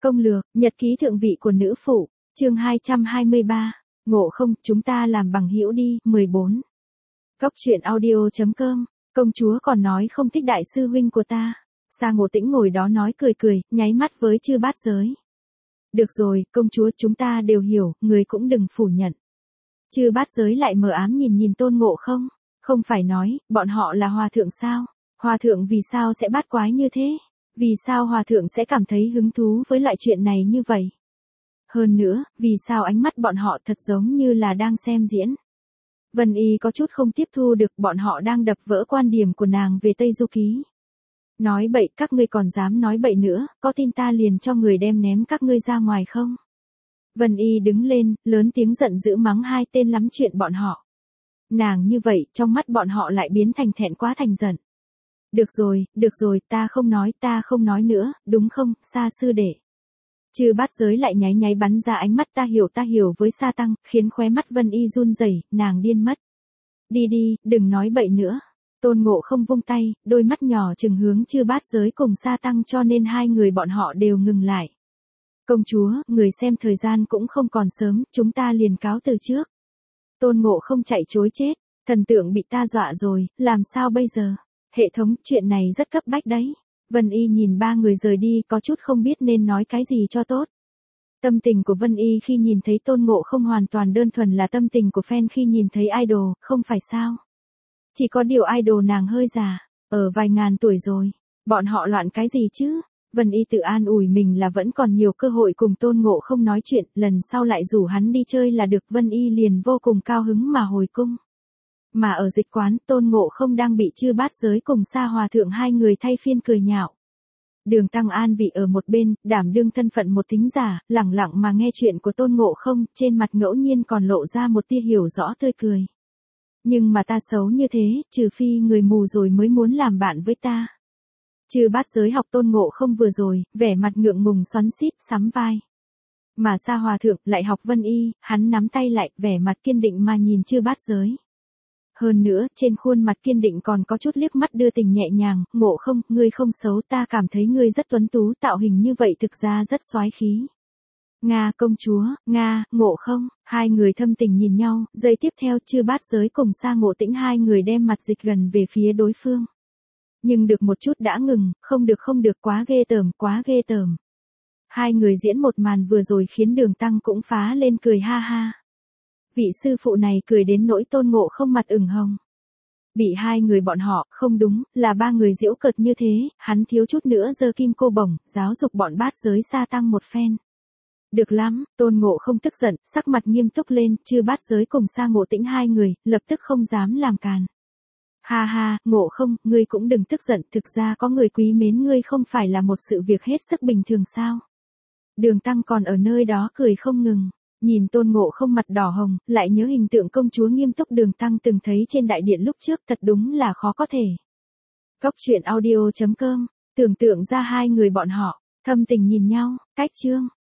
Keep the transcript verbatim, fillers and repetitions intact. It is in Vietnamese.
Công lược, nhật ký thượng vị của nữ phụ, chương hai trăm hai mươi ba, Ngộ không, chúng ta làm bằng hữu đi, mười bốn. Cốc truyện audio chấm com, công chúa còn nói không thích đại sư huynh của ta. Sa Ngộ Tĩnh ngồi đó nói cười cười, nháy mắt với Chư Bát Giới. Được rồi, công chúa, chúng ta đều hiểu, người cũng đừng phủ nhận. Chư Bát Giới lại mờ ám nhìn nhìn Tôn Ngộ không, không phải nói, bọn họ là hòa thượng sao? Hòa thượng vì sao sẽ bát quái như thế? Vì sao hòa thượng sẽ cảm thấy hứng thú với loại chuyện này như vậy? Hơn nữa, vì sao ánh mắt bọn họ thật giống như là đang xem diễn? Vân Y có chút không tiếp thu được, bọn họ đang đập vỡ quan điểm của nàng về Tây Du Ký. Nói bậy, các ngươi còn dám nói bậy nữa, có tin ta liền cho người đem ném các ngươi ra ngoài không? Vân Y đứng lên, lớn tiếng giận dữ mắng hai tên lắm chuyện bọn họ. Nàng như vậy, trong mắt bọn họ lại biến thành thẹn quá thành giận. Được rồi, được rồi, ta không nói, ta không nói nữa, đúng không, Sa sư đệ? Chư Bát Giới lại nháy nháy bắn ra ánh mắt ta hiểu ta hiểu với Sa Tăng, khiến khóe mắt Vân Y run rẩy, nàng điên mất. Đi đi, đừng nói bậy nữa. Tôn Ngộ không vung tay, đôi mắt nhỏ trừng hướng Chư Bát Giới cùng Sa Tăng, cho nên hai người bọn họ đều ngừng lại. Công chúa, người xem thời gian cũng không còn sớm, chúng ta liền cáo từ trước. Tôn Ngộ không chạy trối chết, thần tượng bị ta dọa rồi, làm sao bây giờ? Hệ thống, chuyện này rất cấp bách đấy. Vân Y nhìn ba người rời đi, có chút không biết nên nói cái gì cho tốt. Tâm tình của Vân Y khi nhìn thấy Tôn Ngộ không hoàn toàn đơn thuần là tâm tình của fan khi nhìn thấy idol, không phải sao? Chỉ có điều idol nàng hơi già, ở vài ngàn tuổi rồi. Bọn họ loạn cái gì chứ? Vân Y tự an ủi mình là vẫn còn nhiều cơ hội cùng Tôn Ngộ không nói chuyện, lần sau lại rủ hắn đi chơi là được. Vân Y liền vô cùng cao hứng mà hồi cung. Mà ở dịch quán, Tôn Ngộ không đang bị Chư Bát Giới cùng Sa Hòa Thượng hai người thay phiên cười nhạo. Đường Tăng an vị ở một bên, đảm đương thân phận một thính giả, lẳng lặng mà nghe chuyện của Tôn Ngộ không, trên mặt ngẫu nhiên còn lộ ra một tia hiểu rõ tươi cười. Nhưng mà ta xấu như thế, trừ phi người mù rồi mới muốn làm bạn với ta. Chư Bát Giới học Tôn Ngộ không vừa rồi, vẻ mặt ngượng ngùng xoắn xít, sắm vai. Mà Sa Hòa Thượng lại học Vân Y, hắn nắm tay lại, vẻ mặt kiên định mà nhìn Chư Bát Giới. Hơn nữa, trên khuôn mặt kiên định còn có chút liếc mắt đưa tình nhẹ nhàng, Ngộ không, ngươi không xấu, ta cảm thấy ngươi rất tuấn tú, tạo hình như vậy thực ra rất soái khí. Nga công chúa, Nga, Ngộ không, hai người thâm tình nhìn nhau, giây tiếp theo Chư Bát Giới cùng Sa Ngộ Tĩnh hai người đem mặt dịch gần về phía đối phương. Nhưng được một chút đã ngừng, không được không được, quá ghê tởm, quá ghê tởm. Hai người diễn một màn vừa rồi khiến Đường Tăng cũng phá lên cười ha ha. Vị sư phụ này cười đến nỗi Tôn Ngộ không mặt ửng hồng. Bị hai người bọn họ, không đúng, là ba người giễu cợt như thế, hắn thiếu chút nữa giơ kim cô bổng, giáo dục bọn Bát Giới Sa Tăng một phen. Được lắm, Tôn Ngộ không tức giận, sắc mặt nghiêm túc lên, Chư Bát Giới cùng Sa Ngộ Tĩnh hai người, lập tức không dám làm càn. Ha ha, Ngộ không, ngươi cũng đừng tức giận, thực ra có người quý mến ngươi không phải là một sự việc hết sức bình thường sao? Đường Tăng còn ở nơi đó cười không ngừng. Nhìn Tôn Ngộ không mặt đỏ hồng, lại nhớ hình tượng công chúa nghiêm túc Đường Tăng từng thấy trên đại điện lúc trước, thật đúng là khó có thể. Cốc truyện audio chấm com, tưởng tượng ra hai người bọn họ, thâm tình nhìn nhau, cách chương.